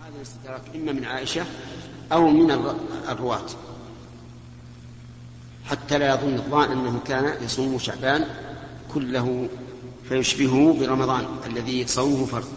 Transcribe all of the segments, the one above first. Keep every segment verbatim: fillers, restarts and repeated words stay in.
هذا الاستدراك إما من عائشة أو من الرواة، حتى لا يظن الظان أنه كان يصوم شعبان كله فيشبهه برمضان الذي صومه فرض.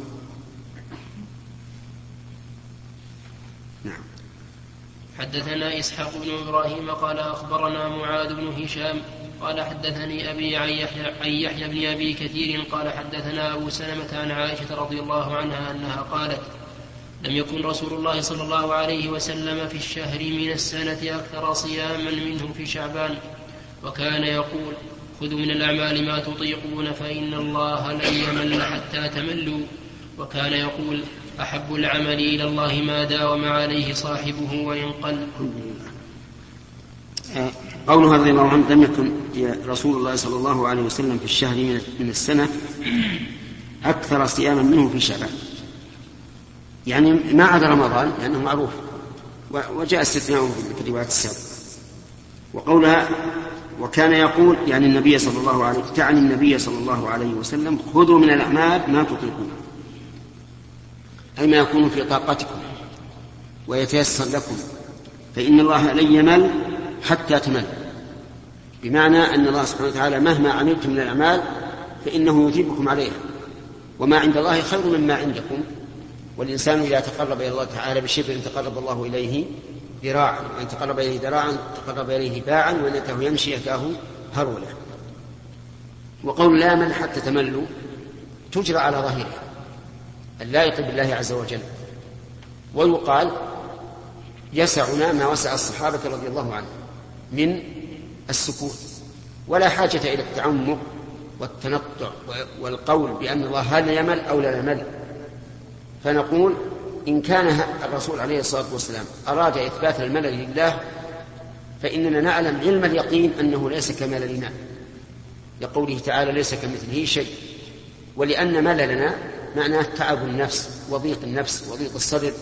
نعم. حدثنا إسحاق بن إبراهيم قال أخبرنا معاذ بن هشام قال حدثني أبي عن يحيى, يحيى بن أبي كثير قال حدثنا أبو سلمة عن عائشة رضي الله عنها أنها قالت: لم يكن رسول الله صلى الله عليه وسلم في الشهر من السنة أكثر صياما منه في شعبان، وكان يقول: خذوا من الأعمال ما تطيقون فإن الله لن يمل حتى تملوا. وكان يقول: أحب العمل إلى الله ما داوم عليه صاحبه وإن قل. قوله رضي الله عنه: لم يكن رسول الله صلى الله عليه وسلم في الشهر من السنة أكثر صياما منه في شعبان، يعني ما عدا رمضان لأنه معروف وجاء استثناءه في الروايات السابقة. وقولها وكان يقول يعني النبي صلى الله عليه تعني النبي صلى الله عليه وسلم: خذوا من الأعمال ما تطيقون، أي ما يكون في طاقتكم ويتيسر لكم، فإن الله لن يمل حتى تمل، بمعنى أن الله سبحانه وتعالى مهما عملتم من الأعمال فإنه يجيبكم عليها، وما عند الله خير مما عندكم. والإنسان إذا تقرب إلى الله تعالى بشبر تقرب الله إليه ذراعا، وإن تقرب إليه ذراعا تقرب إليه باعا، وإن أتاه يمشي أتاه هرولا. وقول لا من حتى تملوا تجرى على ظاهرها اللائق بالله عز وجل. ويقال: يسعنا ما وسع الصحابة رضي الله عنهم من السكوت، ولا حاجة إلى التعمق والتنطع والقول بأن الله هل يمل أو لا يمل. فنقول: إن كان الرسول عليه الصلاة والسلام أراد إثبات الملل لله فإننا نعلم علم اليقين أنه ليس كمللنا، لقوله تعالى: ليس كمثله شيء. ولأن مللنا معناه تعب النفس وضيق النفس وضيق الصدر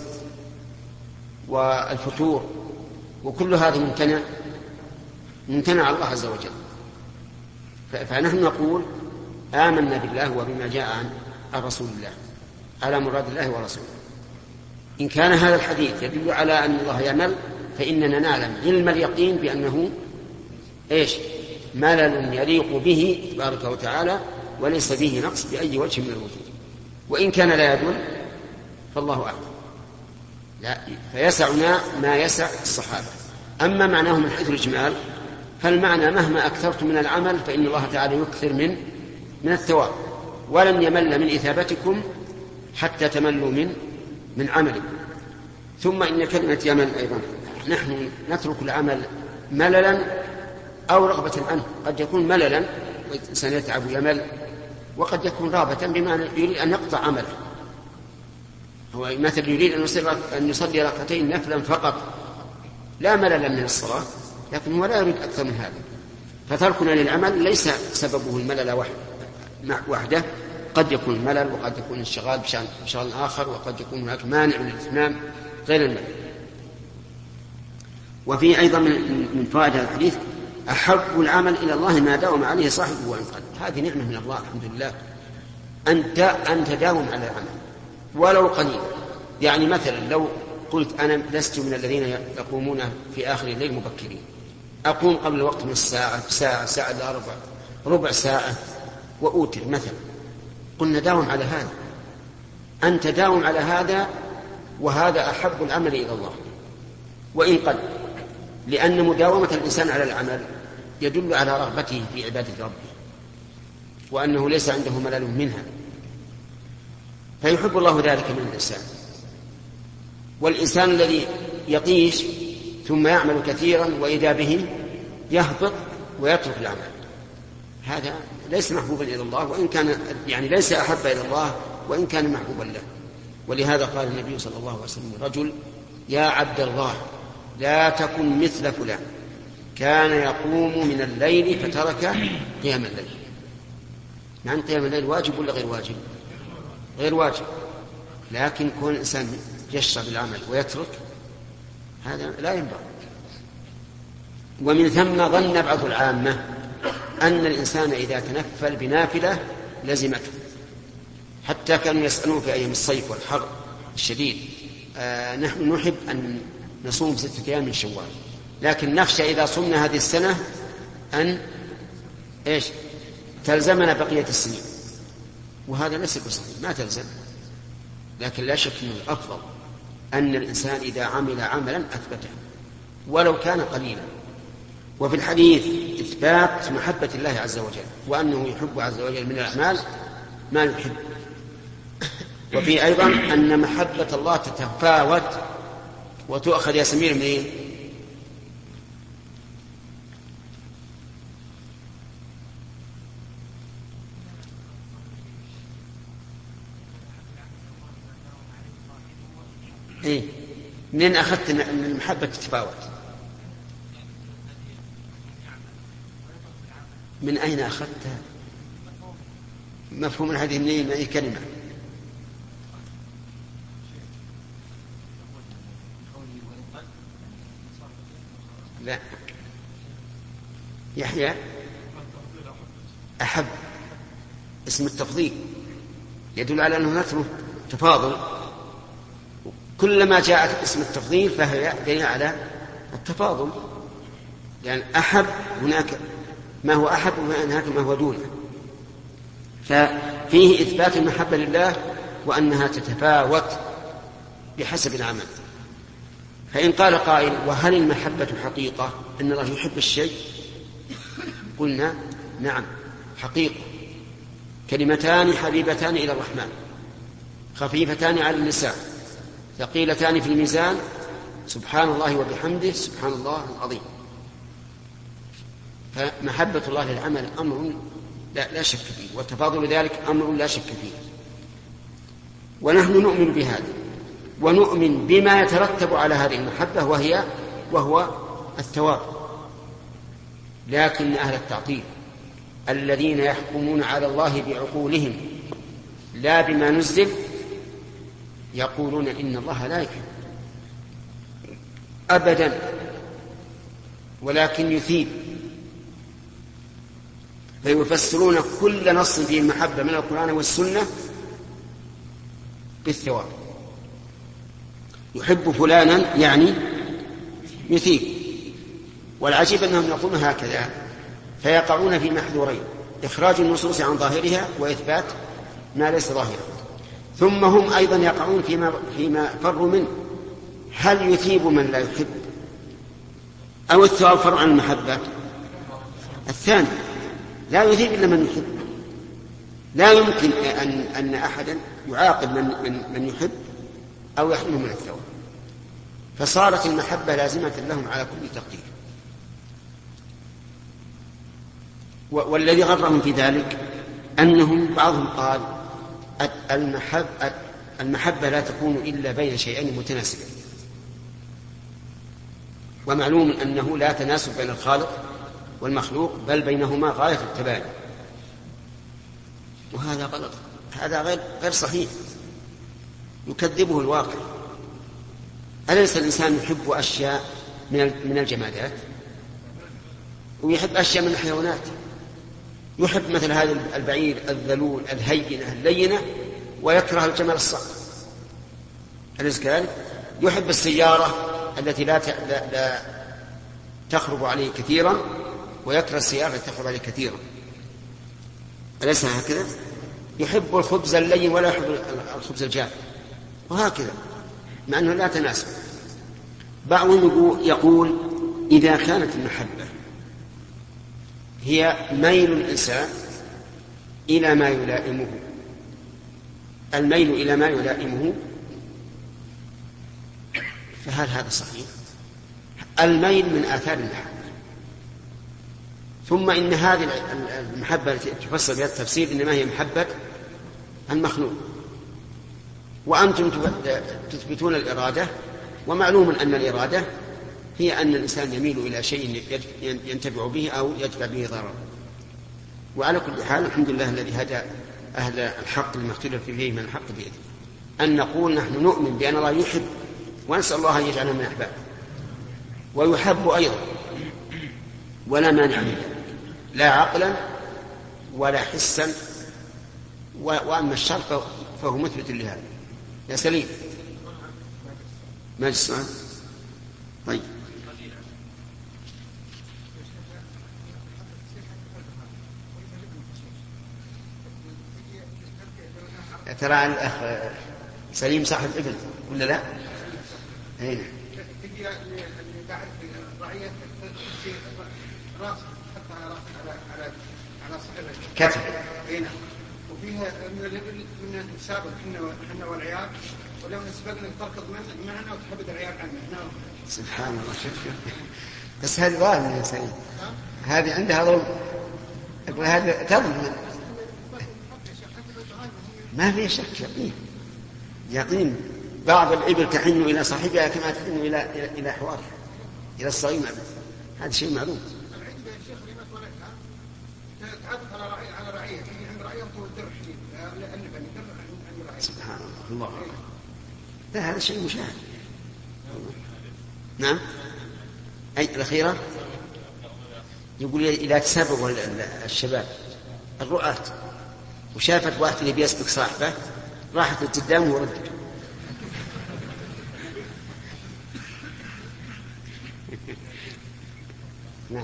والفتور، وكل هذا ممتنع ممتنع على الله عز وجل. فنحن نقول: آمنا بالله وبما جاء عن رسول الله على مراد الله ورسوله. إن كان هذا الحديث يدل على أن الله يمل فإننا نعلم علم اليقين بأنه إيش؟ ملل يليق به تبارك وتعالى وليس به نقص بأي وجه من الوجود. وإن كان لا يدل فالله أعلم. لا فيسعنا ما يسع الصحابة. أما معناه من حيث الإجمال فالمعنى: مهما أكثرتم من العمل فإن الله تعالى يكثر من من الثواب، ولن يمل من إثابتكم حتى تملوا من من عملكم. ثم إن كلمة يمل أيضا نحن نترك العمل مللا أو رغبة عنه. قد يكون مللا والإنسان يتعب يمل، وقد يكون رغبة بمعنى يريد أن يقطع عمله. هو مثل يريد أن يصلي ركعتين نفلا فقط لا مللا من الصلاة، لكن هو لا يريد أكثر من هذا. فتركنا للعمل ليس سببه الملل وحده، قد يكون الملل وقد يكون الانشغال بشغل آخر، وقد يكون هناك مانع من الإتمام غير الملل. وفي أيضا من فوائد هذا الحديث: أحب العمل إلى الله ما داوم عليه صاحبه وإن قل. هذه نعمة من الله الحمد لله أن تداوم على العمل ولو قليلا. يعني مثلا لو قلت: أنا لست من الذين يقومون في آخر الليل مبكرين، أقوم قبل الوقت من الساعة ساعة ساعة إلى ربع ربع ساعة وأوتر مثلا، قلنا داوم على هذا. أن تداوم على هذا، وهذا أحب العمل إلى الله وإن قل، لأن مداومة الإنسان على العمل يدل على رغبته في عبادة ربه وأنه ليس عنده ملل منها، فيحب الله ذلك من الإنسان. والإنسان الذي يطيش ثم يعمل كثيرا وإذا به يهبط ويترك العمل، هذا ليس محبوبا إلى الله، وإن كان يعني ليس أحب إلى الله وإن كان محبوبا له. ولهذا قال النبي صلى الله عليه وسلم: رجل يا عبد الله لا تكن مثل فلان كان يقوم من الليل فترك قيام الليل. يعني قيام الليل واجب ولا غير واجب؟ غير واجب، لكن كون الإنسان يشرب العمل ويترك هذا لا ينبغي. ومن ثم ظن بعض العامة أن الإنسان إذا تنفل بنافلة لزمته، حتى كانوا يسألون في أيام الصيف والحر الشديد آه نحن نحب أن نصوم ستة أيام من شوال، لكن نخشى إذا صمنا هذه السنة أن إيش تلزمنا بقية السنين، وهذا ليس بصحيح، ما تلزم. لكن لا شك أنه الأفضل أن الإنسان إذا عمل عملا أثبته ولو كان قليلا. وفي الحديث إثبات محبة الله عز وجل، وأنه يحب عز وجل من الأعمال ما يحب. وفي أيضا أن محبة الله تتفاوت وتؤخذ يا سمير منين؟ إيه؟ منين أخذت أن المحبة تتفاوت؟ من أين أخذتها؟ مفهوم هذه منين؟ من أي كلمة؟ لا، يحيى أحب اسم التفضيل يدل على أنه نفسه تفاضل، كلما جاءت اسم التفضيل فهي دليل على التفاضل، لأن يعني أحب هناك ما هو أحب وهناك ما هو دونه، ففيه إثبات المحبة لله وأنها تتفاوت بحسب العمل. فإن قال قائل وهل المحبة حقيقة أن الله يحب الشيء؟ قلنا نعم حقيقة، كلمتان حبيبتان إلى الرحمن خفيفتان على اللسان ثقيلتان في الميزان، سبحان الله وبحمده سبحان الله العظيم. فمحبة الله للعمل أمر لا, لا شك فيه، والتفاضل ذلك أمر لا شك فيه، ونحن نؤمن بهذا ونؤمن بما يترتب على هذه المحبة وهي وهو الثواب. لكن أهل التعطيل الذين يحكمون على الله بعقولهم لا بما نزل يقولون إن الله لا يحب أبدا ولكن يثيب، فيفسرون كل نص فيه المحبة من القرآن والسنة بالثواب. يحب فلانا يعني يثيب، والعجيب أنهم يقولون هكذا فيقعون في محذورين: إخراج النصوص عن ظاهرها وإثبات ما ليس ظاهرا. ثم هم أيضا يقعون فيما, فيما فروا منه: هل يثيب من لا يحب أو الثواب فرع عن المحبة؟ الثاني، لا يثيب إلا من يحب. لا يمكن أن, أن أحدا يعاقب من, من, من يحب أو يحرمه من الثواب، فصارت المحبة لازمة لهم على كل تقدير. والذي غرهم في ذلك أنهم بعضهم قال المحبة, المحبة لا تكون إلا بين شيئين متناسبين، ومعلوم أنه لا تناسب بين الخالق والمخلوق بل بينهما غاية التباين، وهذا غلط، هذا غير, غير صحيح، يكذبه الواقع. أليس الإنسان يحب أشياء من الجمادات ويحب أشياء من الحيوانات؟ يحب مثل هذا البعير الذلول الهينة اللينة ويكره الجمل الصعب، أليس كذلك؟ يحب السيارة التي لا, لا, لا تخرب عليه كثيرا ويكره السيارة التي تخرب عليه كثيرا، أليس هكذا؟ يحب الخبز اللين ولا يحب الخبز الجاف، وهكذا، مع أنه لا تناسب. بعضهم يقول إذا كانت المحبة هي ميل الإنسان إلى ما يلائمه، الميل إلى ما يلائمه، فهل هذا صحيح؟ الميل من آثار المحبة. ثم إن هذه المحبة التي تفسر بهذا التفسير إنما هي محبة المخلوق، وأنتم تثبتون الإرادة، ومعلوم أن الإرادة هي أن الإنسان يميل إلى شيء ينتفع به أو يدفع به ضرر. وعلى كل حال الحمد لله الذي هدى أهل الحق لما اختلف فيه من الحق بيده، أن نقول نحن نؤمن بأن الله يحب ونسأل الله أن يجعلنا من أحبابه، ويحب أيضا ولا مانع من ذلك، لا عقلا ولا حسا، وأما الشرط فهو مثبت لهذا. يا سليم، ما السؤال؟ طيب ترى الأخ سليم صاحب الإبل ولا لا؟ هنا تجي اللي قاعد في الرعية تمشي راسه حتى على على على صحيح كتف هنا وفيها من الإبل من نسابق احنا احنا والعيال ولو نسبقنا تركض معنا وتحبد العيال عنا. سبحان الله. بس هذه ظالمة يا سليم، هذه عندها ظلم. أقول هذه تظلم، ما في شك، يقين يقين. بعض الإبل تحن إلى صاحبها كما تحن إلى إلى إلى حوار إلى الصغير، هذا شيء معلوم. على رعية عند رعية والدرع شديد سبحان الله. الله لا، هذا شيء مشاهد. نعم. أي الأخيرة يقول إذا تسبب الشباب الرؤاة وشافت واحد اللي بيسبق صاحبه راحت قدامه وردت. نعم.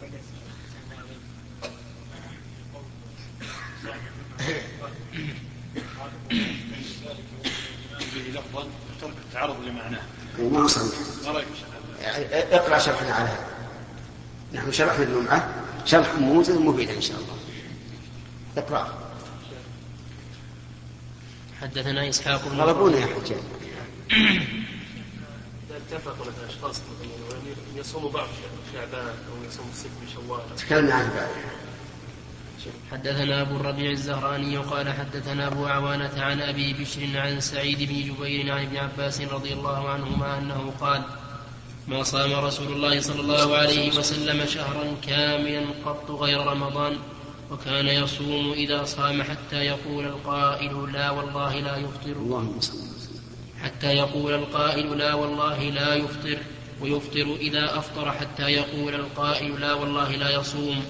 لفظا ترك التعرض لمعناه. ما وصل. اقرأ شرحنا على هذا. نحن شرحنا اللمعة شرح موجز مفيد إن شاء الله. اقرأ. حدثنا إسحاق بن غلبونا يا حجاج. اتفق مثلا أشخاص يصوموا بعض شعبان أو يصوموا الست من شوال. تكلمنا عنه بعد. حدثنا أبو الربيع الزهراني قال حدثنا أبو عوانة عن أبي بشر عن سعيد بن جبير عن ابن عباس رضي الله عنهما أنه قال: ما صام رسول الله صلى الله عليه وسلم شهرا كاملا قط غير رمضان، وكان يصوم إذا صام حتى يقول القائل لا والله لا يفطر، اللهم صل حتى يقول القائل لا والله لا يفطر، ويفطر إذا أفطر حتى يقول القائل لا والله لا يصوم.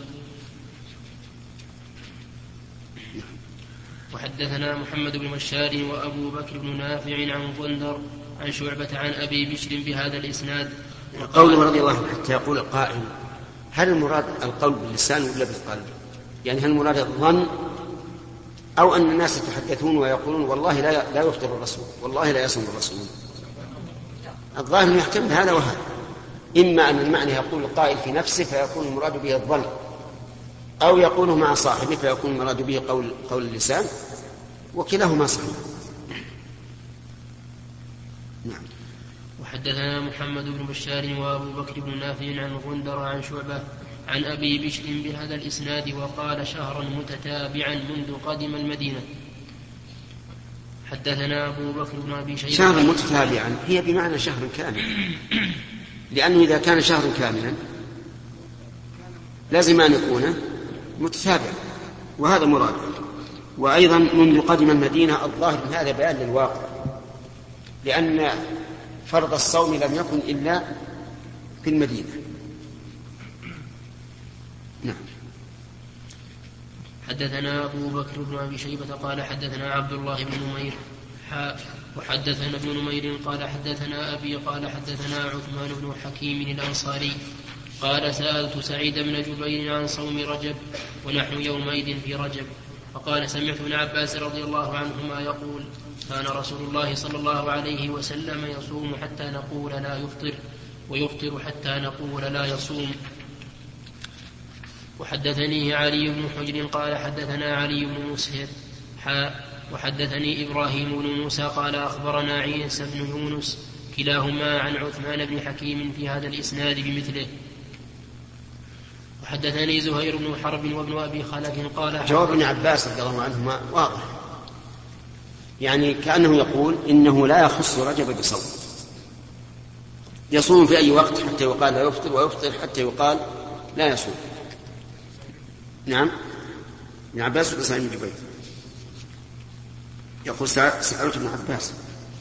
وحدثنا محمد بن بشار وأبو بكر بن نافع عن غندر عن شعبة عن أبي بشر بهذا الإسناد. قوله رضي الله عنه حتى يقول القائل، هل المراد القول باللسان ولا بالقلب؟ يعني هل المراد الظن أو أن الناس يتحدثون ويقولون والله لا لا يفطر الرسول والله لا يصوم الرسول؟ الظاهر يحتمل هذا وهذا، إما أن المعنى يقول القائل في نفسه فيكون المراد به الظن، أو يقوله مع صاحبه فيكون المراد به قول قول اللسان، وكلاهما صحيح. نعم. وحدثنا محمد بن بشار وأبو بكر بن نافع عن غندر عن شعبة عن أبي بشر بهذا الإسناد وقال شهرا متتابعا منذ قدم المدينة. حدثنا أبو بكر بن أبي شيبة. شهرا متتابعا هي بمعنى شهر كامل، لأنه إذا كان شهر كاملا لازم أن يكون متتابعا، وهذا مراد. وأيضا منذ قدم المدينة الظاهر من هذا بيان للواقع، لأن فرض الصوم لم يكن إلا في المدينة. نعم. حدثنا أبو بكر بن أبي شيبة قال حدثنا عبد الله بن نمير وحدثنا ابن نمير قال حدثنا أبي قال حدثنا عثمان بن حكيم الأنصاري قال سألت سعيد بن جبير عن صوم رجب ونحن يومئذ في رجب، فقال سمعت ابن عباس رضي الله عنهما يقول كان رسول الله صلى الله عليه وسلم يصوم حتى نقول لا يفطر، ويفطر حتى نقول لا يصوم. وحدثني علي بن حجر قال حدثنا علي بن مسهر حاء وحدثني إبراهيم بن موسى قال أخبرنا عيسى بن يونس كلاهما عن عثمان بن حكيم في هذا الإسناد بمثله. وحدثني زهير بن حرب وابن أبي خلف قال جواب ابن عباس رضي الله عنهما واضح، يعني كأنه يقول إنه لا يخص رجب بصوم، يصوم في أي وقت حتى يقال لا يفطر، ويفطر حتى يقال لا يصوم. نعم. ابن عباس ولا سعيد بن جبير؟ يقول سألت ابن عباس.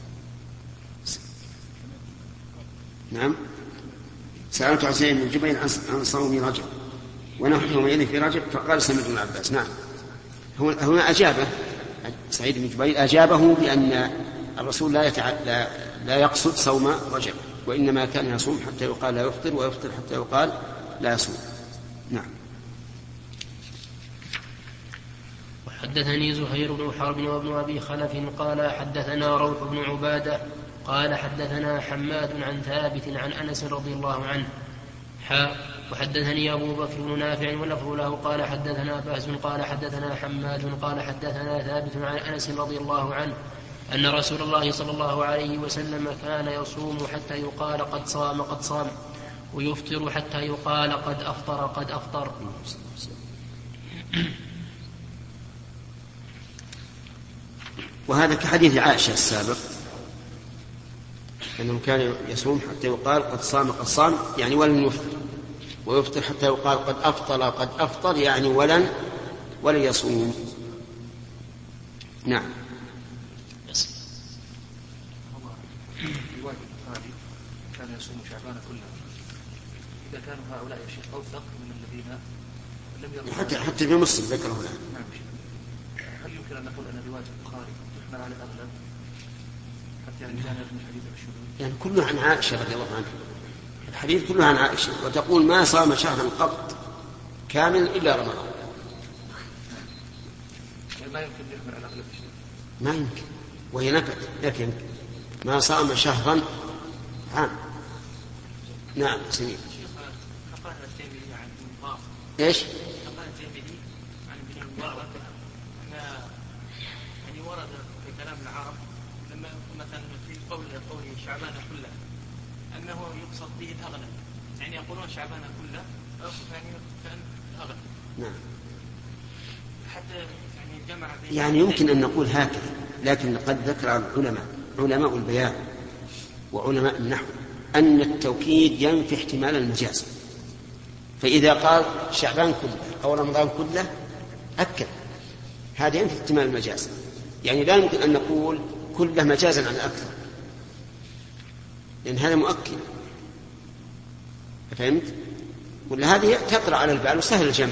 نعم. سألت عن سعيد بن جبير عن صوم رجب ونحن يومئذ في رجب، فقال سمعت ابن عباس. نعم. هنا أجابه سعيد بن جبير، أجابه بأن الرسول لا, يتع... لا... لا يقصد صوم رجب، وإنما كان يصوم حتى يقال لا يفطر، ويفطر حتى يقال لا يصوم. نعم. حدثني زهير بن حرب وابن أبي خلف قال حدثنا روح بن عبادة قال حدثنا حماد عن ثابت عن أنس رضي الله عنه حاء وحدثني أبو بكر بن نافع ولفظ له قال حدثنا بهز قال حدثنا حماد قال حدثنا ثابت عن أنس رضي الله عنه أن رسول الله صلى الله عليه وسلم كان يصوم حتى يقال قد صام قد صام، ويفطر حتى يقال قد أفطر قد أفطر. وهذا كحديث عائشة السابق أنه كان يصوم حتى يقال قد صام قد صام، يعني ولن يفطر، ويفطر حتى يقال قد أفطر قد أفطر، يعني ولن ولن يصوم. نعم. رواية البخاري كان يصوم شعبان كله، إذا كانوا هؤلاء يا شيخ أوثق من الذين لم يروا حتى حتى في مسلم ذكره هنا. نعم. هل يمكن أن نقول أن رواية البخاري تحمل على الأغلب حتى يعني كان ابن الحديث بالشذوذ؟ يعني كله عن عائشة رضي الله عنها، الحديث كله عن عائشة، وتقول ما صام شهرا قط كامل إلا رمضان. يعني ما يمكن يحمل على الأغلب شيء. ما يمكن، وهي نكت، لكن ما صام شهرا عام. نعم سميع. نقل الترمذي عن ابن المبارك. ايش؟ نقل الترمذي عن ابن المبارك ان يعني ورد في كلام العرب لما مثلا في قول قول شعبان كله انه يقصد به الاغلب، يعني يقولون شعبان كله يعني كان الاغلب. نعم. حتى يعني جمع يعني يمكن ان نقول هكذا، لكن قد ذكر العلماء علماء البيان وعلماء النحو أن التوكيد ينفي احتمال المجاز، فإذا قال شعبان كله أو رمضان كله أكد، هذا ينفي احتمال المجاز، يعني لا يمكن أن نقول كله مجازا عن الأكثر، لأن هذا مؤكد. فهمت؟ ولا هذه تطرأ على البال وسهل الجمع.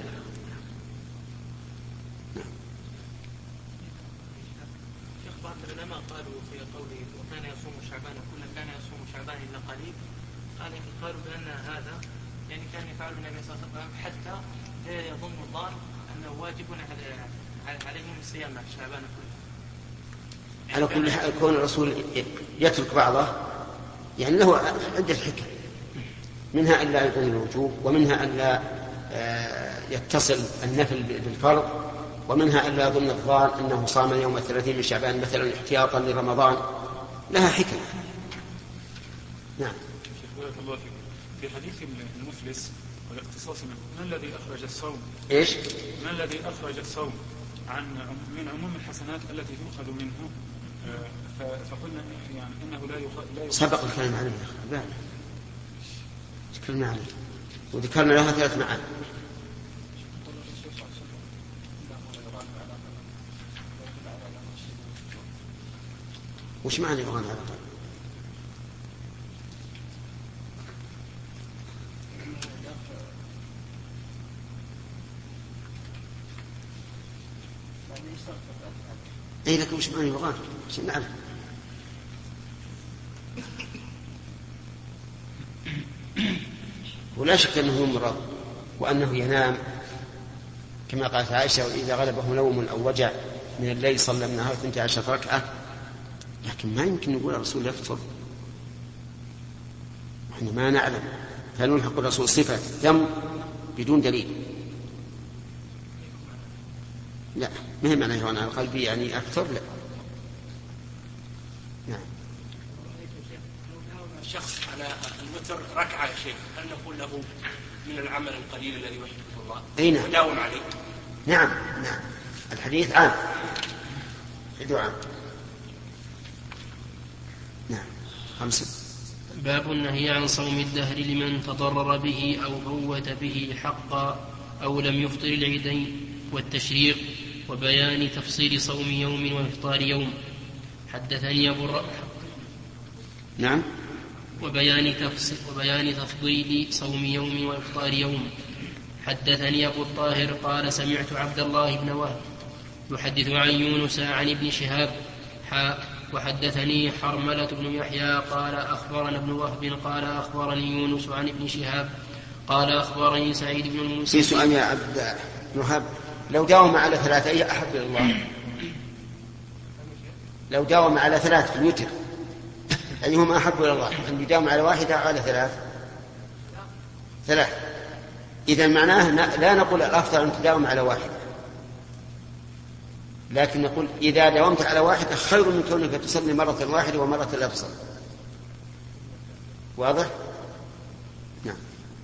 قالوا بأن هذا يعني كان يفعل النبي صلى الله عليه وسلم حتى لا يظن الظان أنه واجب عليهم الصيام مع شعبان كله. على كل حال كون الرسول يترك بعضه يعني له عدة حكم، منها أن لا يظن الوجوب، ومنها أن لا يتصل النفل بالفرض، ومنها أن لا يظن الظان أنه صام يوم الثلاثين من شعبان مثلا احتياطا لرمضان، لها حكم. نعم. الله فيكم. في حديث المفلس والاقتصاص منه، ما الذي أخرج الصوم؟ إيش؟ ما الذي أخرج الصوم عن من عموم الحسنات التي تؤخذ منه؟ فقلنا يعني إنه لا يخ... سبق الكلام عليه لا تكلمنا عليه وذكرنا لها ثلاث معاني. وش معنى يغان على القلب؟ أي لكم وش معنى يغان عشان نعرف. ولا شك أنه يمرض وأنه ينام كما قالت عائشة وإذا غلبه نوم أو وجع من الليل صلى النهار اثنتي عشرة ركعة، لكن ما يمكن نقول الرسول يفطر، نحن ما نعلم، فنلحق الرسول صفة ذنب بدون دليل. لا ما هي معنى يهون على القلب يعني أكثر. لا نعم. الشخص على الوتر ركعة يا شيخ هل نقول له من العمل القليل الذي يحبه الله أي نعم وداوم عليه؟ نعم نعم الحديث عام حديث عام. نعم. خمسة. باب النهي عن صوم الدهر لمن تضرر به أو فوت به حقا أو لم يفطر العيدين والتشريق، وبيان تفصيل صوم يوم وإفطار يوم. حدثني أبو الر... نعم. وبيان تفصيل وبيان تفضيل صوم يوم وإفطار يوم. حدثني أبو الطاهر قال سمعت عبد الله بن وهب يحدث عن يونس عن ابن شهاب حاء وحدثني حرملة بن يحيى قال أخبرنا ابن وهب قال أخبرني يونس عن ابن شهاب قال أخبرني سعيد بن المسيب. في سؤال يا عبد الوهاب، لو داوم على ثلاثة أي أحب إلى الله؟ لو داوم على ثلاث في الوتر أيهما أحب إلى الله؟ أن يداوم على واحدة أو على ثلاث؟ ثلاث. إذا معناه لا نقول الأفضل أن تداوم على واحدة، لكن نقول إذا داومت على واحدة خير من كونك تصلي مرة واحدة ومرة لا تصلي. واضح؟ نعم.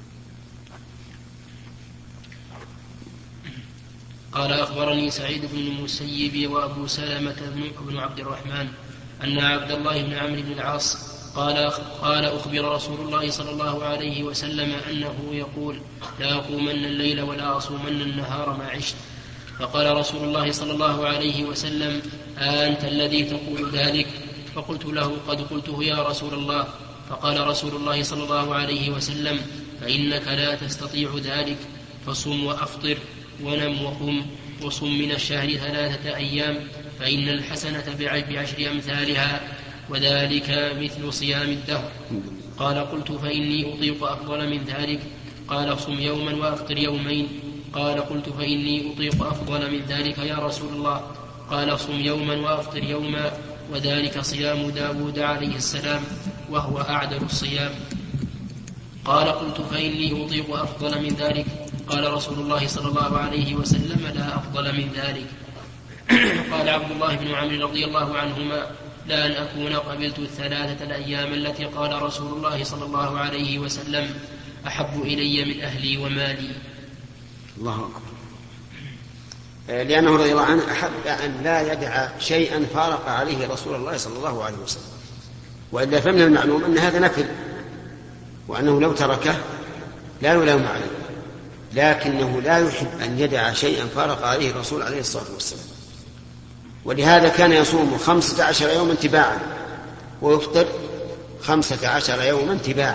قال أخبرني سعيد بن المسيب وأبو سلمة بن عبد الرحمن أن عبد الله بن عمرو بن العاص قال قال أخبر رسول الله صلى الله عليه وسلم أنه يقول لا أقومن الليل ولا أصومن النهار ما عشت. فقال رسول الله صلى الله عليه وسلم أنت الذي تقول ذلك؟ فقلت له قد قلته يا رسول الله. فقال رسول الله صلى الله عليه وسلم فإنك لا تستطيع ذلك، فصم وأفطر ونم وقم وصم من الشهر ثلاثة أيام فإن الحسنة بعشر أمثالها وذلك مثل صيام الدهر. قال قلت فإني أطيق أفضل من ذلك؟ قال صم يوما وأفطر يومين. قال قلت فإني أطيق أفضل من ذلك يا رسول الله؟ قال صم يوما وأفطر يوما وذلك صيام داود عليه السلام وهو أعدل الصيام. قال قلت فإني أطيق أفضل من ذلك؟ قال رسول الله صلى الله عليه وسلم لا أفضل من ذلك. قال عبد الله بن عمرو رضي الله عنهما لا أن أكون قبلت الثلاثة الأيام التي قال رسول الله صلى الله عليه وسلم أحب إلي من أهلي ومالي. الله أكبر. لأنه رضي الله عنه أحب أن لا يدع شيئا فارق عليه رسول الله صلى الله عليه وسلم، وإلا فمن المعلوم أن هذا نفل وأنه لو تركه لا يلام عليه، لكنه لا يحب أن يدع شيئا فارق عليه الرسول عليه الصلاة والسلام. ولهذا كان يصوم خمسة عشر يوما تباعا ويفطر خمسة عشر يوما تباعا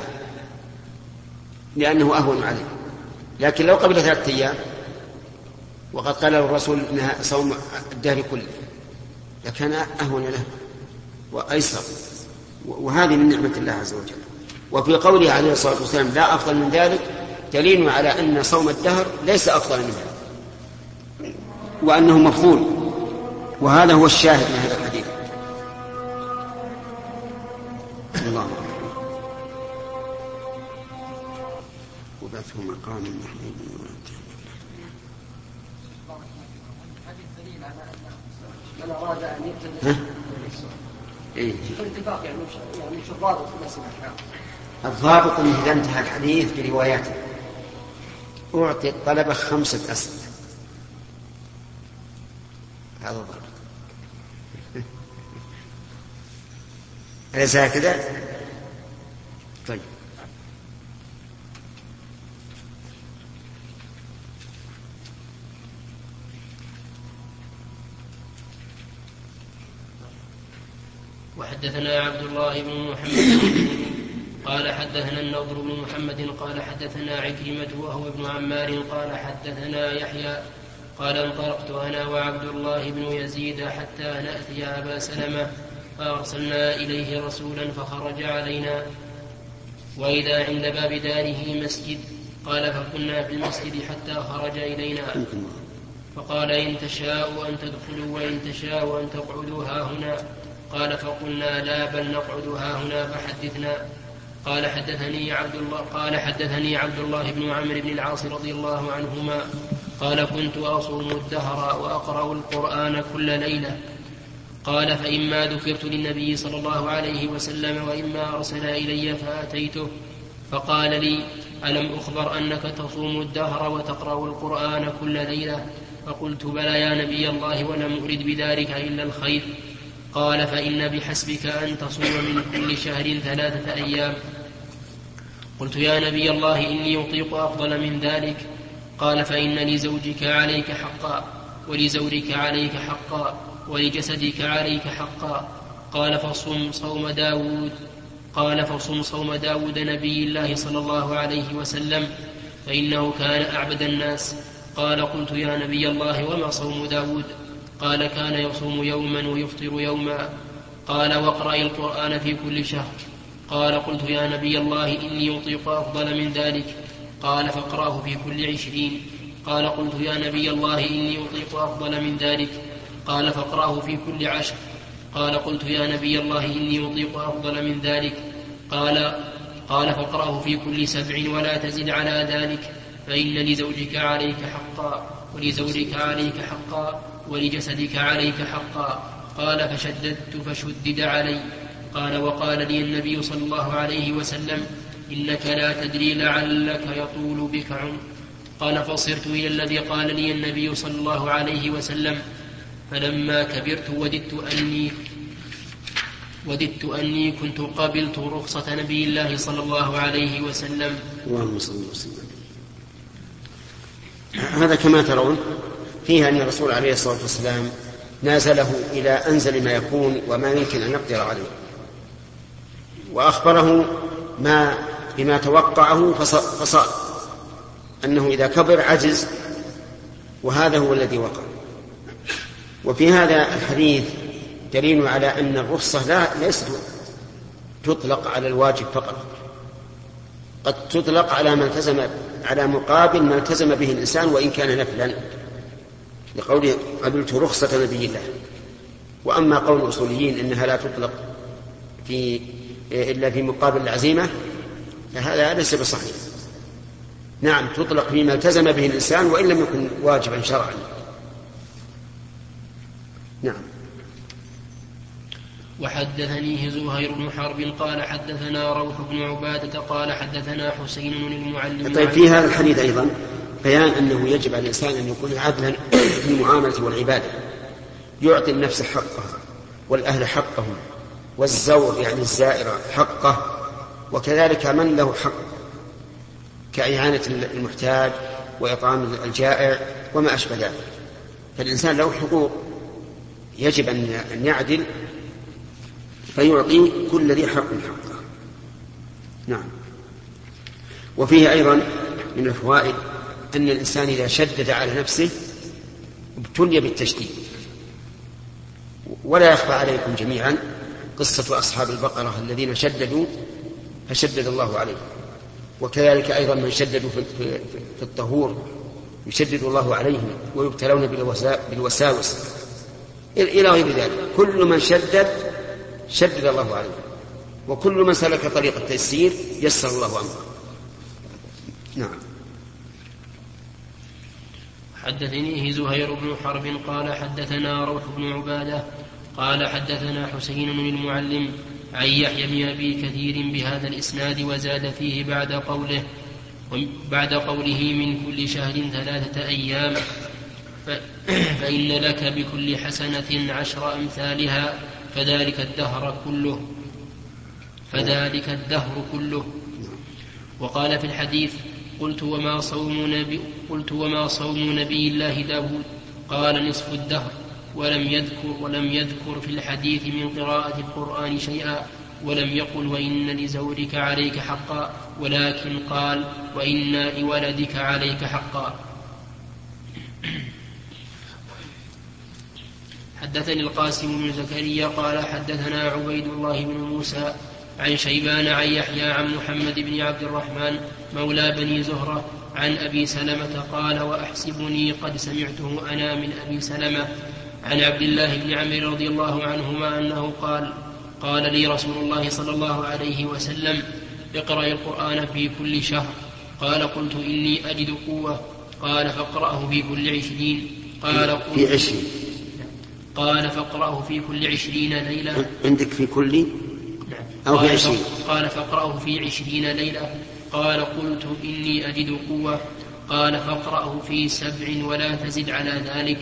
لأنه أهون عليه. لكن لو قبل ثلاثة أيام وقد قال الرسول إنها صوم الدهر كله لكان أهون له وأيسر، وهذه من نعمة الله عز وجل. وفي قوله عليه الصلاة والسلام لا أفضل من ذلك دليل على أن صوم الدهر ليس أفضل من ذلك وأنه مفضول، وهذا هو الشاهد من هذا الحديث. الله وبعثه مقام محمود من أراد أن يبتدئ إيه؟ الاتفاق يعني يعني مش الضابط في مسألة الأحكام. الضابط أنه إذا انتهى الحديث برواياته أعطي الطلبة خمسة أسئلة، هذا الضابط. أليس هكذا؟ طيب. وحدثنا عبد الله بن محمد قال حدثنا النضر بن محمد قال حدثنا عكرمة وهو ابن عمار قال حدثنا يحيى قال انطلقت أنا وعبد الله بن يزيد حتى نأتي أبا سلمة فأرسلنا إليه رسولا فخرج علينا وإذا عند باب داره مسجد. قال فكنا في المسجد حتى خرج إلينا فقال إن تشاءوا أن تدخلوا وإن تشاءوا أن تقعدوا هاهنا. قال فقلنا لا بل نقعد هاهنا فحدثنا. قال حدثني عبد الله قال حدثني عبد الله بن عمرو بن العاص رضي الله عنهما قال كنت أصوم الدهر وأقرأ القرآن كل ليلة. قال فإما ذكرت للنبي صلى الله عليه وسلم وإما أرسل إلي فأتيته فقال لي ألم أخبر أنك تصوم الدهر وتقرأ القرآن كل ليلة؟ فقلت بلى يا نبي الله ولم أرد بذلك إلا الخير. قال فإن بحسبك أن تصوم من كل شهر ثلاثة أيام. قلت يا نبي الله إني أطيق أفضل من ذلك. قال فإن لزوجك عليك حقا ولزورك عليك حقا ولجسدك عليك حقا. قال فصم صوم داود قال فصم صوم داود نبي الله صلى الله عليه وسلم فإنه كان أعبد الناس. قال قلت يا نبي الله وما صوم داود؟ قال كان يصوم يوما ويفطر يوما. قال واقرأ القرآن في كل شهر. قال قلت يا نبي الله إني أطيق أفضل من ذلك. قال فاقرأه في كل عشرين. قال قلت يا نبي الله إني أطيق أفضل من ذلك. قال فاقرأه في كل عشر. قال قلت يا نبي الله إني أطيق أفضل من ذلك. قال قال فاقرأه في كل سبع ولا تزد على ذلك، فإن لزوجك عليك حقا، ولزوجك عليك حقا، ولجسدك عليك حقا. قال فشددت فشدد علي. قال وقال لي النبي صلى الله عليه وسلم إنك لا تدري لعلك يطول بك عمر. قال فصرت إلى الذي قال لي النبي صلى الله عليه وسلم، فلما كبرت وددت أني وددت أني كنت قبلت رخصة نبي الله صلى الله عليه وسلم. اللهم صل وسلم. هذا كما ترون فيها أن الرسول عليه الصلاة والسلام نازله إلى أنزل ما يكون وما يمكن أن يقدر عليه، وأخبره ما بما توقعه فصار أنه إذا كبر عجز، وهذا هو الذي وقع. وفي هذا الحديث دليل على أن الرخصة لا ليست تطلق على الواجب فقط، قد تطلق على ما التزم على مقابل ما التزم به الإنسان وإن كان نفلا، لقوله قبلت رخصة نبي الله. وأما قول الأصوليين إنها لا تطلق في إلا في مقابل العزيمة فهذا ليس بصحيح. نعم تطلق فيما التزم به الإنسان وإن لم يكن واجبا شرعا. نعم. وحدثنيه زهير بن حرب قال حدثنا روح بن عبادة قال حدثنا حسين المعلم. طيب في هذا الحديث أيضا بيان أنه يجب على الإنسان أن يكون عدلا في المعاملة والعبادة، يعطي النفس حقها والأهل حقهم والزور يعني الزائرة حقه، وكذلك من له حق كإعانة المحتاج وإطعام الجائع وما أشبه ذلك. فالإنسان له حقوق يجب أن يعدل فيعطي كل ذي حق حقه. نعم. وفيه أيضا من الفوائد أن الإنسان إذا شدد على نفسه ابتلي بالتشديد. ولا يخفى عليكم جميعا قصة أصحاب البقرة الذين شددوا فشدد الله عليهم، وكذلك أيضا من شددوا في الطهور يشدد الله عليهم ويبتلون بالوساوس إلى غير ذلك. كل من شدد شدد الله عليه، وكل من سلك طريق التيسير يسر الله أمره. نعم. حدثنيه زهير بن حرب قال حدثنا روح بن عبادة قال حدثنا حسين بن المعلم عن يحيى بن أبي كثير بهذا الإسناد وزاد فيه بعد قوله بعد قوله من كل شهر ثلاثة أيام فإن لك بكل حسنة عشر أمثالها فذلك الدهر كله فذلك الدهر كله. وقال في الحديث قلت وما صوم نبي قلت وما صوم نبي الله داود قال نصف الدهر، ولم يذكر ولم يذكر في الحديث من قراءة القرآن شيئا، ولم يقل وإن لزوجك عليك حقا، ولكن قال وإن لولدك عليك حقا. حدثني القاسم بن زكريا قال حدثنا عبيد الله بن موسى عن شيبان عن يحيى عن محمد بن عبد الرحمن مولى بني زهرة عن أبي سلمة قال وأحسبني قد سمعته أنا من أبي سلمة عن عبد الله بن عمرو رضي الله عنهما أنه قال قال لي رسول الله صلى الله عليه وسلم اقرأ القرآن في كل شهر. قال قلت إني أجد قوة. قال فاقرأه في كل عشرين. قال في عشرين قال فاقرأه في كل عشرين ليلة. عندك في كل أو في عشرين؟ قال فاقرأه في عشرين ليلة. قال قلت إني أجد قوة. قال فاقرأه في سبع ولا تزد على ذلك.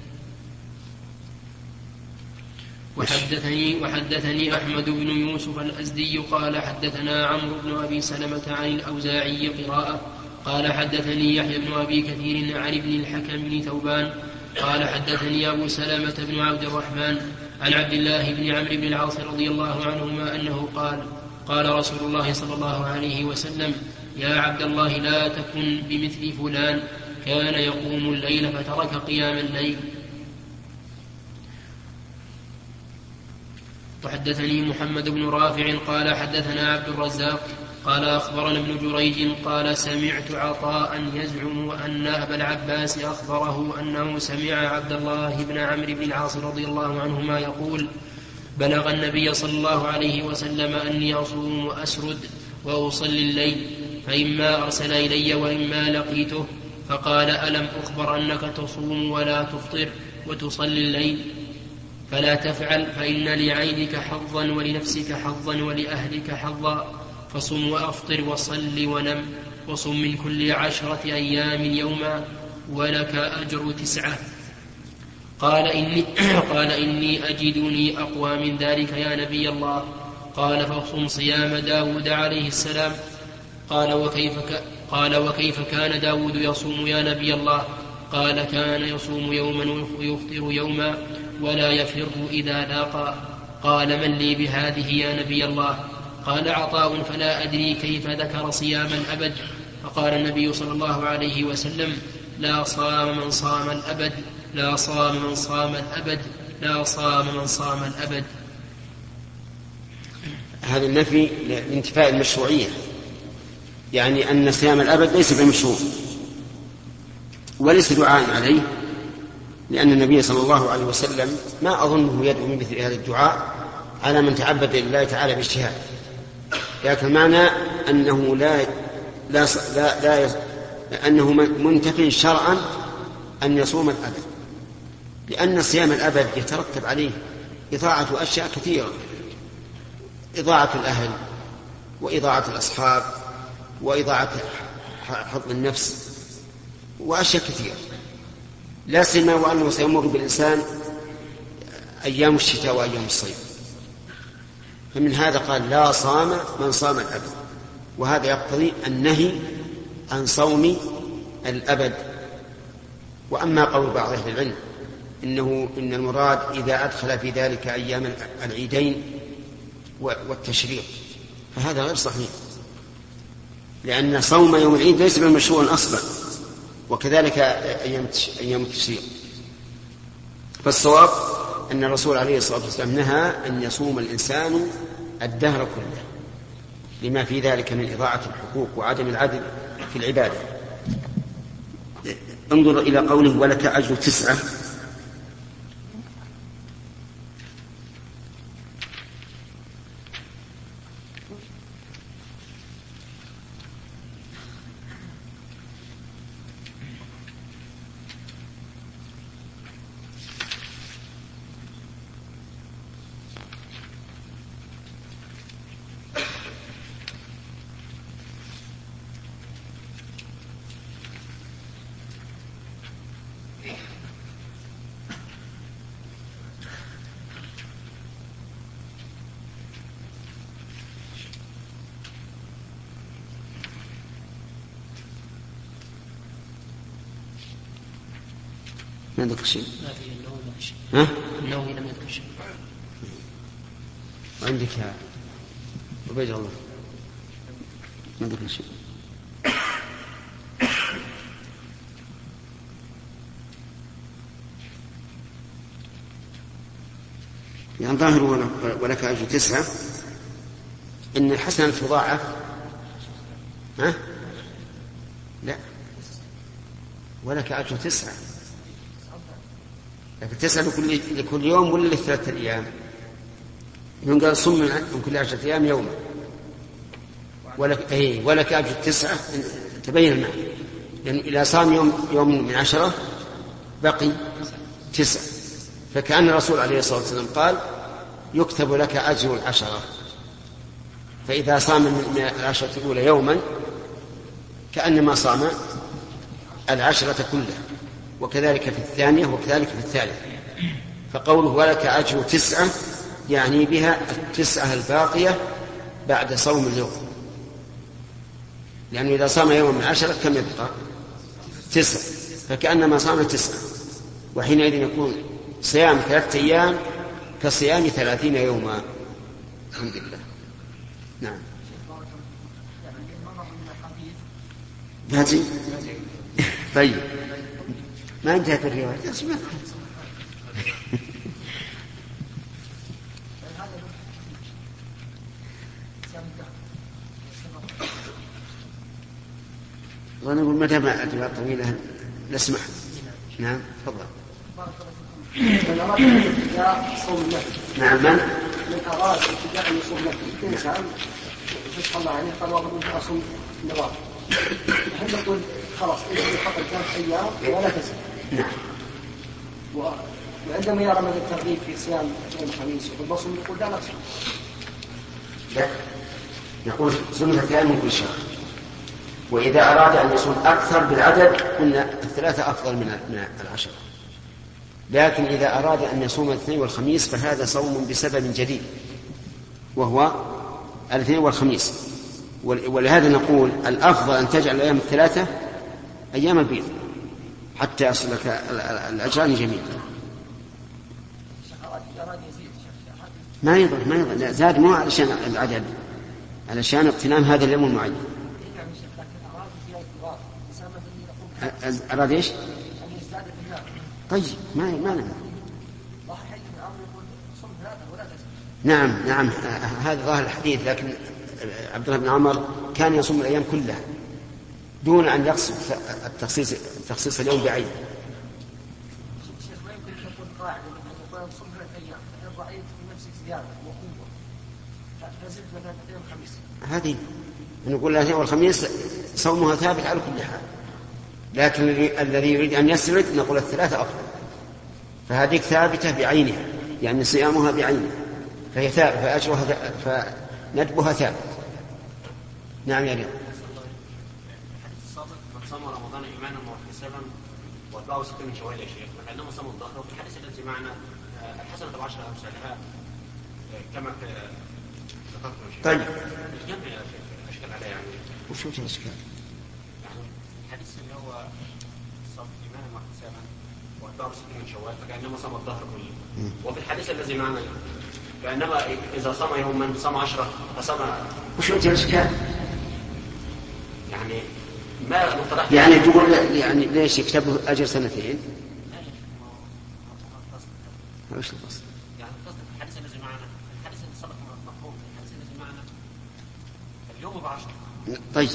وحدثني, وحدثني أحمد بن يوسف الأزدي قال حدثنا عمرو بن أبي سلمة عن الأوزاعي قراءة قال حدثني يحيى بن أبي كثير عن ابن الحكم بن ثوبان قال حدثني أبو سلمة بن عبد الرحمن عن عبد الله بن عمرو بن العاص رضي الله عنهما أنه قال قال رسول الله صلى الله عليه وسلم يا عبد الله لا تكن بمثل فلان كان يقوم الليل فترك قيام الليل. وحدثني محمد بن رافع قال حدثنا عبد الرزاق قال أخبرنا ابن جريج قال سمعت عطاء يزعم أن أبا العباس أخبره أنه سمع عبد الله بن عمرو بن العاص رضي الله عنهما يقول بلغ النبي صلى الله عليه وسلم أني أصوم وأسرد وأصلي الليل فإما أرسل إلي وإما لقيته فقال ألم أخبر أنك تصوم ولا تفطر وتصلي الليل فلا تفعل فإن لعينك حظا ولنفسك حظا ولأهلك حظا فصم وأفطر وصل ونم وصم من كل عشرة أيام يوما ولك أجر تسعة. قال إني, قال إني أجدني أقوى من ذلك يا نبي الله. قال فصم صيام داود عليه السلام. قال وكيف, ك... قال وكيف كان داود يصوم يا نبي الله؟ قال كان يصوم يوما ويفطر يوما ولا يفر إذا لاقى. قال من لي بهذه يا نبي الله؟ قال عطاء فلا أدري كيف ذكر صيام الأبد. فقال النبي صلى الله عليه وسلم لا صام من صام الأبد لا صام من صام الأبد لا صام من صام الأبد. هذا النفي لانتفاء المشروعية، يعني أن صيام الأبد ليس بمشروع وليس دعاء عليه، لأن النبي صلى الله عليه وسلم ما أظنه يدعو من مثل هذا الدعاء على من تعبد لله تعالى باجتهاد، لكن معنى أنه لا لا لا, لا أنه منتفي شرعا أن يصوم الأبد، لأن صيام الأبد يترتب عليه إضاعة أشياء كثيرة، إضاعة الأهل وإضاعة الأصحاب وإضاعة حظ النفس وأشياء كثيرة، لا سيما وأنه سيمر بالإنسان أيام الشتاء وأيام الصيف. فمن هذا قال لا صام من صام الأبد، وهذا يقتضي النهي عن صوم الأبد. وأما قول بعض أهل العلم إنه إن المراد إذا أدخل في ذلك أيام العيدين والتشريق فهذا غير صحيح، لأن صوم يوم العيد ليس بالمشروع أصلا، وكذلك أيام التشريق. فالصواب أن الرسول عليه الصلاة والسلام نهى أن يصوم الإنسان الدهر كله لما في ذلك من إضاعة الحقوق وعدم العدل في العبادة. انظر إلى قوله ولك أجر تسعة. ما ذكر شيء. ما في النوم ما في شيء. ها؟ النوم لم يذكر شيء. وعندك يا عبيد الله ما ذكر شيء. يعني ظاهر ولك أجر تسعة إن الحسنة تضاعف. ها؟ لا ولك أجر تسعة، لكن تسعة لكل, لكل يوم ولا لثلاثة أيام؟ من قال صم من كل عشرة أيام يوما ولك, أيه ولك أجر تسعة. تبين المعنى، لأن إذا صام يوم, يوم من عشرة بقي تسعة، فكأن الرسول عليه الصلاة والسلام قال يكتب لك أجر العشرة، فإذا صام من العشرة الأولى يوما كأنما صام العشرة كلها، وكذلك في الثانية وكذلك في الثالثة. فقوله ولك أجر تسعة يعني بها التسعة الباقية بعد صوم اليوم، لأنه إذا صام يوم من عشرة كم يبقى؟ تسعة، فكأنما صام تسعة، وحينئذ يكون صيام ثلاثة أيام كصيام ثلاثين يوما. الحمد لله. نعم هاتي. طيب ما انتهت الرواية. وأنا أقول متى ما أدوات طويلة نسمح. نعم تفضل. من أراد ابتداء صوم النفل. نعم من؟ من أراد ابتداء من صوم النفل. إنسان فتح الله عليه قال والله من أصوم النوافل. هل نقول خلاص إذا فقط ثلاث أيام ولا تزيد؟ نعم. وعندما يرى من الترغيب في صيام يوم الخميس والبصم يقول لا نقصر. لا. نقول سنة أيام من كل شهر. وإذا أراد أن يصوم أكثر بالعدد قلنا الثلاثة أفضل من العشرة. لكن إذا أراد أن يصوم الاثنين والخميس فهذا صوم بسبب جديد وهو الاثنين والخميس. ولهذا نقول الأفضل أن تجعل الأيام الثلاثة أيام البيض حتى يصل لك الأجران جميعا. ما يضر ما يضر زاد مو علشان العدد علشان اغتنام هذا اليوم المعين. أراد إيش؟ طيب ما ما نعم. نعم نعم هذا ظاهر الحديث. لكن عبد الله بن عمر كان يصوم الأيام كلها دون أن يقصد التخصيص تخصيص اليوم بعيد. ما يمكن أن تكون قاعدة أن يكون صوم ثلاث أيام رأيت في نفسك زيادة وقوة فزدت مثلا الاثنين والخميس. هذه نقول الاثنين والخميس صومها ثابت على كل حال. لكن الذي يريد أن يسرد نقول الثلاثة أفضل. فهذه ثابتة بعينها يعني صيامها بعينها فهي ثابت فأجرها فندبها ثابت. نعم يا ريت. من صام رمضان إيمانا واحتسابا وأتبعه ستة من شوال يا شيخ فكأنما صام الظهر. وفي الحديث الذي معنا الحسنة بعشر أمثالها كما ذكرت يا شيخ. طيب. الجمع يا شيخ أشكال عليه يعني. وش وجه الإشكال؟ يعني الحديث اللي هو صام إيمانا واحتسابا وأتبعه ستة من شوال فكأنما صام الظهر كله. وفي الحديث الذي معنا كأنما إذا صام يوما صام عشرة فصام. وش وجه الإشكال؟ يعني ما مطرح يعني تقول يعني ليش يكتب له أجر سنتين؟ وش القصد؟ يعني القصد في الحديث الذي معنا الحديث الذي سبق مفهوم الحديث الذي معنا اليوم بعشرة. طيب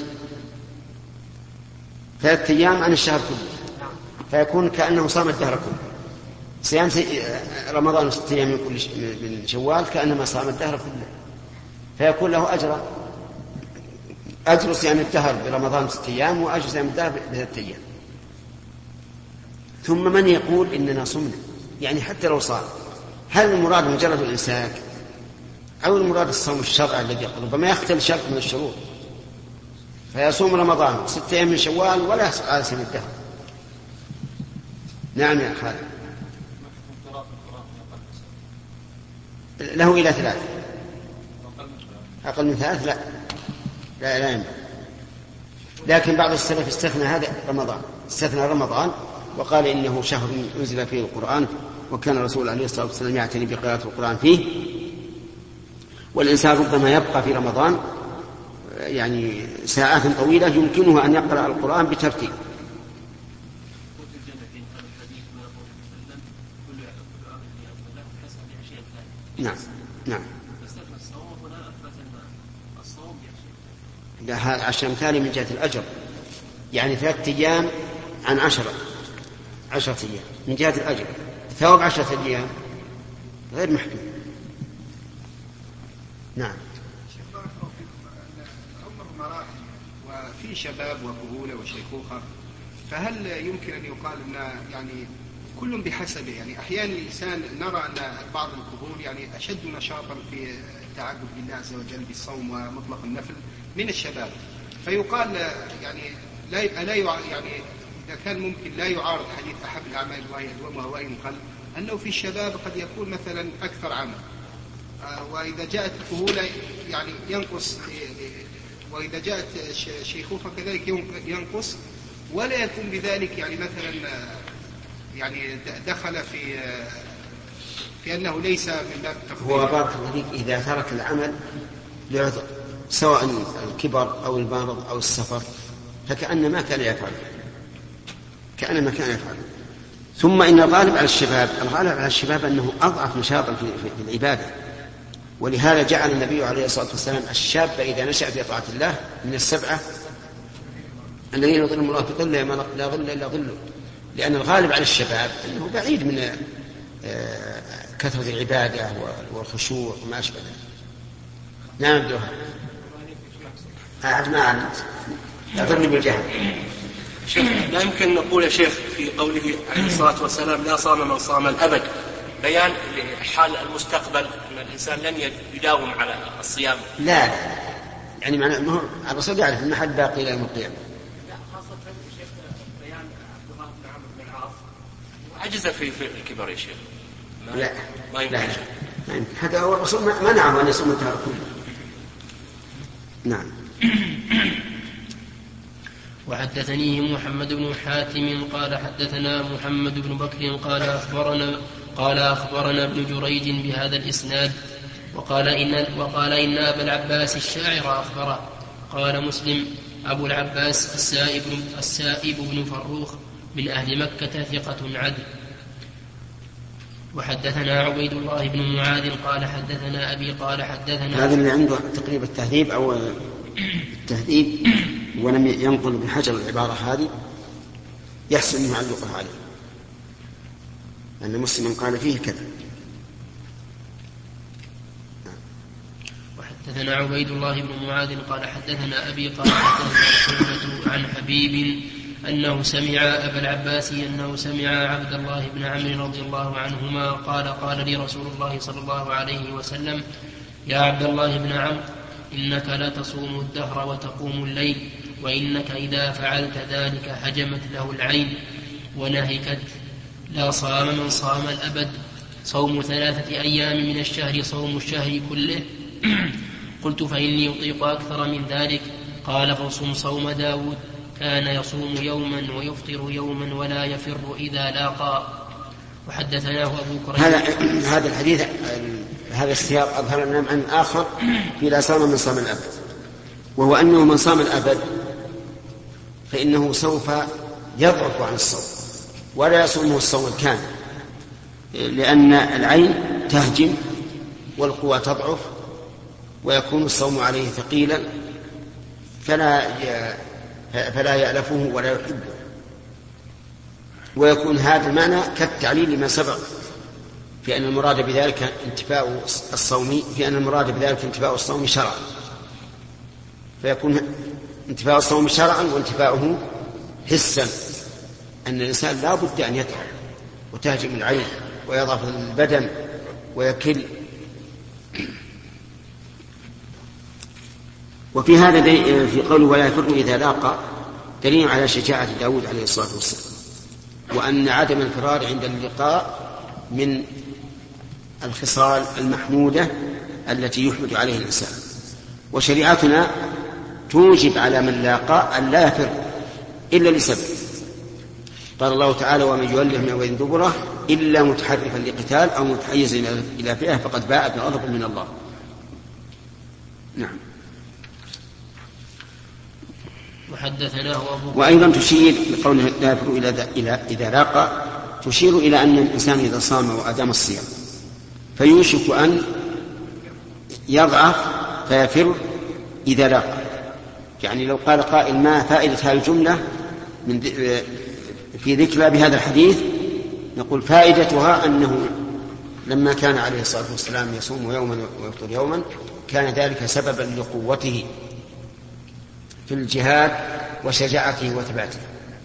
ثلاثة أيام عن الشهر كله. نعم. فيكون كأنه صام الدهر كله. صيام رمضان ستة أيام من كل من شوال كأنما صام الدهر كله فيكون له أجر أجر صيام الدهر برمضان ستة أيام وأجر صيام الدهر بثلاثة أيام. ثم من يقول إننا صمنا يعني حتى لو صام هل المراد مجرد الإمساك أو المراد الصوم الشرعي الذي ربما يختل شرط من الشروط فيصوم رمضان ستة أيام من شوال ولا على صيام الدهر. نعم يا خالد. له إلى ثلاث أقل من ثلاث لا لا لا ينبغي. لكن بعض السلف استثنى هذا رمضان استثنى رمضان وقال إنه شهر أنزل فيه القرآن وكان الرسول عليه الصلاة والسلام يعتني بقراءة القرآن فيه. والإنسان ربما يبقى في رمضان يعني ساعات طويلة يمكنه أن يقرأ القرآن بترتيب. نعم نعم. عشر ثاني من جهة الأجر يعني ثلاثة أيام عن عشرة عشرة أيام من جهة الأجر ثواب عشرة أيام غير محدود. نعم. عمر مراحل وفي شباب وكهولة وشيخوخة فهل يمكن أن يقال أن يعني كل بحسبه يعني أحيانا الإنسان نرى أن بعض الكهول يعني أشد نشاطا في التعبد بالله عز وجل بالصوم ومطلق النفل من الشباب فيقال يعني لا لا يعني إذا كان ممكن لا يعارض حديث أحب الأعمال الله أدومها وإن قل أنه في الشباب قد يكون مثلا أكثر عمل وإذا جاءت الكهولة يعني ينقص وإذا جاءت شيخوخة كذلك ينقص ولا يكون بذلك يعني مثلا يعني دخل في في أنه ليس من باب التفضيل. هو بارك الله فيك إذا ترك العمل لعذر سواء الكبر أو المرض أو السفر فكأن ما كان يفعل كأن ما كان يفعل. ثم إن الغالب على الشباب الغالب على الشباب أنه أضعف نشاطا في العبادة ولهذا جعل النبي عليه الصلاة والسلام الشاب إذا نشأ في طاعة الله من السبعة الذين يظلهم الله في ظله ما لا ظل إلا ظله، لأن الغالب على الشباب أنه بعيد من كثرة العبادة والخشوع وما أشبه ذلك. نعم الدوها أعد ما علمت أعطني بالجهل. شيخ لا يمكن نقول يا شيخ في قوله عليه الصلاة والسلام لا صام من صام الأبد بيان لحال المستقبل أن الإنسان لن يداوم على الصيام؟ لا يعني معنى الرسول يعرف أن حد باقي إلى يوم القيامة. لا خاصة شيخ بيان عبد الله بن عمرو بن العاص عجز في في الكبر يا شيخ. لا ما يمكن. لا لا حتى هو الرسول منعه أن يصوم الدهر كله. نعم. وحدثنيه محمد بن حاتم قال حدثنا محمد بن بكر قال أخبرنا قال أخبرنا ابن جريج بهذا الإسناد وقال إن وقال إن أبا العباس الشاعر أخبره. قال مسلم أبو العباس السائب السائب بن فروخ من أهل مكة ثقة عدل. وحدثنا عبيد الله بن معاذ قال حدثنا أبي قال حدثنا هذا اللي عنده تقريب التهذيب أو التهذيب ولم ينقل ابن حجر العبارة هذه يحسن أن يعلقها عليه أن مسلم قال فيه كذا. وحدثنا عبيد الله بن معاذ قال حدثنا أبي قال حدثنا عن حبيب أنه سمع أبا العباس أنه سمع عبد الله بن عمرو رضي الله عنهما قال قال لي رسول الله صلى الله عليه وسلم يا عبد الله بن عمرو إنك لا تصوم الدهر وتقوم الليل وإنك إذا فعلت ذلك هجمت له العين ونهكت. لا صام من صام الأبد. صوم ثلاثة أيام من الشهر صوم الشهر كله. قلت فإني أطيق أكثر من ذلك. قال فصم صوم داود كان يصوم يوما ويفطر يوما ولا يفر إذا لاقى. وحدثناه أبو كريم. هذا هذا الحديث هذا السياق أظهر لنا عن آخر في لا صام من صام الأبد، وهو أنه من صام الأبد فإنه سوف يضعف عن الصوم ولا يصومه الصوم الكامل، لأن العين تهجم والقوى تضعف ويكون الصوم عليه ثقيلا فلا فلا يألفه ولا يحبه، ويكون هذا المعنى كالتعليل لما سبق في أن المراد بذلك انتفاء الصوم في أن المراد بذلك انتفاء الصوم شرعا، فيكون انتفاء الصوم شرعا وانتفاؤه حسا، أن الإنسان لا بد أن يتعب وتهجم العين ويضعف البدن ويكل. وفي هذا في قوله ولا يفر إذا لاقى دليل على شجاعة داود عليه الصلاة والسلام، وأن عدم الفرار عند اللقاء من الخصال المحمودة التي يحمد عليه الإنسان. وشريعتنا توجب على من لاقى أن لا يفر إلا لسبب. قال الله تعالى ومن يوله من يومئذ دبره إلا متحرفا لقتال أو متحيزا إلى فئة فقد باء بغضب من الله. نعم. وحدثناه أبو وأيضا تشير بقوله لا يفر إلى إذا لاقى تشير إلى أن الإنسان إذا صام وأدام الصيام فيوشك أن يضعف فيفر إذا لاقى. يعني لو قال قائل ما فائدة هذه الجملة من في ذكرى بهذا الحديث نقول فائدتها أنه لما كان عليه الصلاة والسلام يصوم يوما ويفطر يوما كان ذلك سببا لقوته في الجهاد وشجاعته وثباته.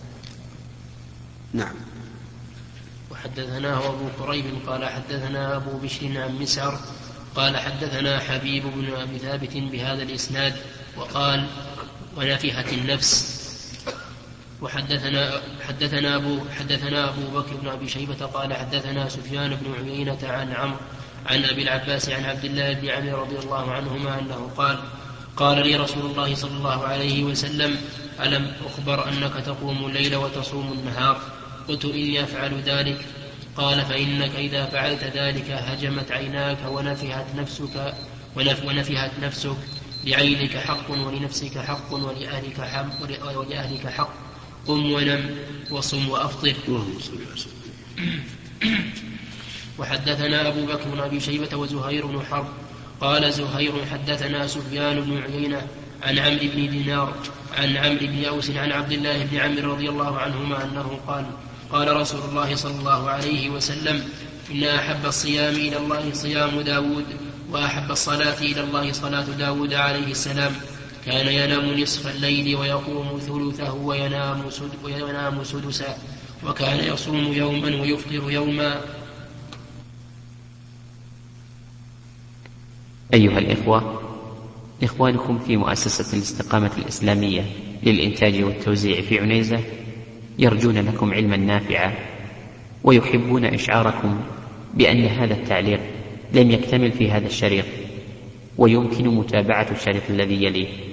نعم. وحدثناه أبو كريب قال حدثنا أبو بشر عن مسعر قال حدثنا حبيب بن أبي ثابت بهذا الإسناد وقال ونفحت النفس. وحدثنا حدثنا أبو حدثنا أبو بكر بن أبي شيبة قال حدثنا سفيان بن عيينة عن عمرو عن أبي العباس عن عبد الله بن عمرو رضي الله عنهما أنه قال قال لي رسول الله صلى الله عليه وسلم ألم أخبر أنك تقوم الليل وتصوم النهار؟ قلت إني أفعل ذلك. قال فإنك إذا فعلت ذلك هجمت عيناك ونفحت نفسك ونف ونفحت نفسك لعينك حق ولنفسك حق ولأهلك حق, ولأهلك حق قم ونم وصم وأفطر. وحدثنا أبو بكر بن أبي شيبة وزهير بن حرب قال زهير حدثنا سفيان بن عيينة عن عمرو بن دينار عن عمرو بن أوس عن عبد الله بن عمرو رضي الله عنهما أنه قال قال رسول الله صلى الله عليه وسلم إن أحب الصيام إلى الله صيام داود وأحب الصلاة إلى الله صلاة داود عليه السلام كان ينام نصف الليل ويقوم ثلثه وينام, سد وينام سدسا وكان يصوم يوما ويفطر يوما. أيها الإخوة، إخوانكم في مؤسسة الاستقامة الإسلامية للإنتاج والتوزيع في عنيزة يرجون لكم علما نافعا، ويحبون إشعاركم بأن هذا التعليق لم يكتمل في هذا الشريط، ويمكن متابعة الشريط الذي يليه.